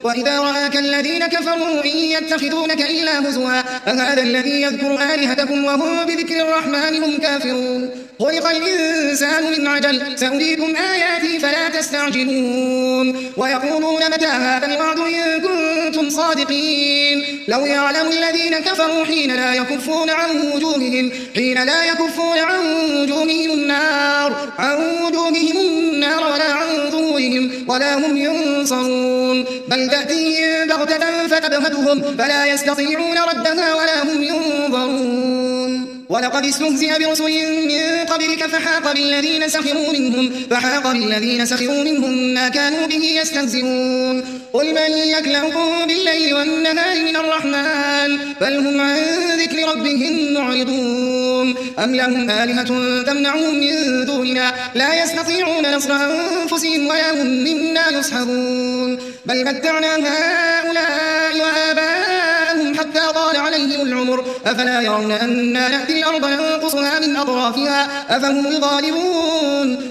وإذا رآك الذين كفروا إن يتخذونك إلا هزوا أهذا الذي يذكر آلهتكم وهم بذكر الرحمن هم كافرون خلق الإنسان من عجل سأريكم آياتي فلا تستعجلون ويقولون متى هذا الوعد إن كنتم صادقين لو يعلم الذين كفروا حين لا يكفون عن وجوههم النار ولا عن ظهورهم ولا هم ينصرون بل تأتيهم بغتة فتبهتهم فلا يستطيعون ردها ولا هم ينظرون ولقد استهزئ برسل من قبلك فحاق بالذين سخروا منهم ما كانوا به يستهزئون قل من يكلؤكم بالليل والنهار من الرحمن بل هم عن ذكر ربهم معرضون أم لهم آلهة تمنعهم من دوننا لا يستطيعون نصر أنفسهم ولا هم منا يصحبون بل متعنا هؤلاء وآباءهم حتى طال عليهم العمر أفلا يرون أنا نأتي الأرض ننقصها من أطرافها أفهم الغالبون